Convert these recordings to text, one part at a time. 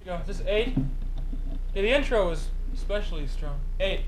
Go. Is this 8? Yeah, the intro was especially strong. 8.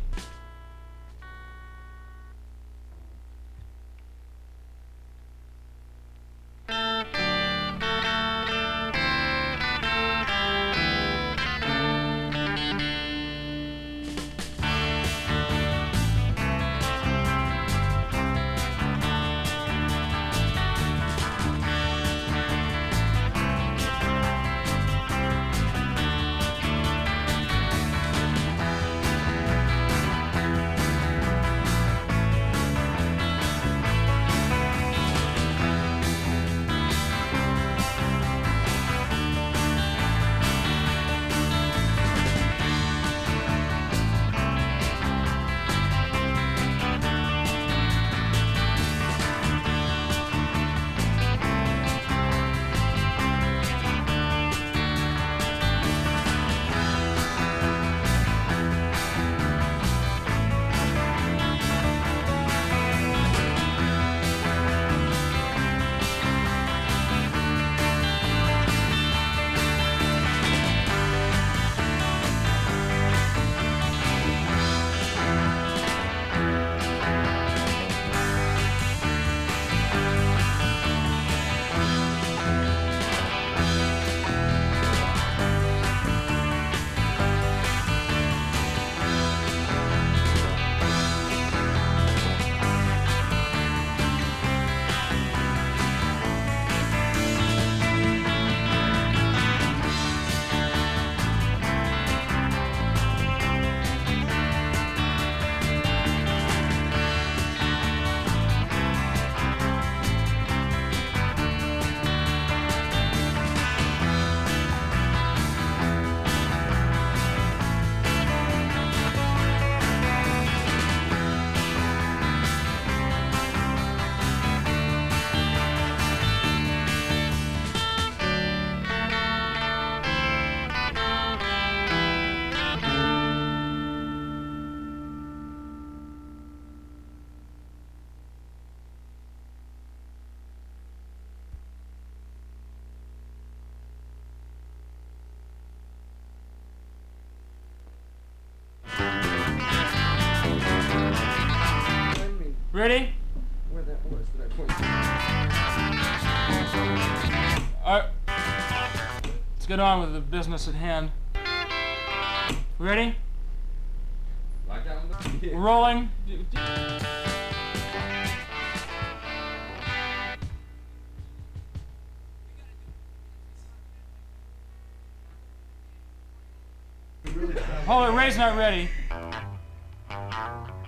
Ready? Where that was that I pointed. Alright. Let's get on with the business at hand. Ready? Lock down the We're rolling. Hold it, Ray's not ready.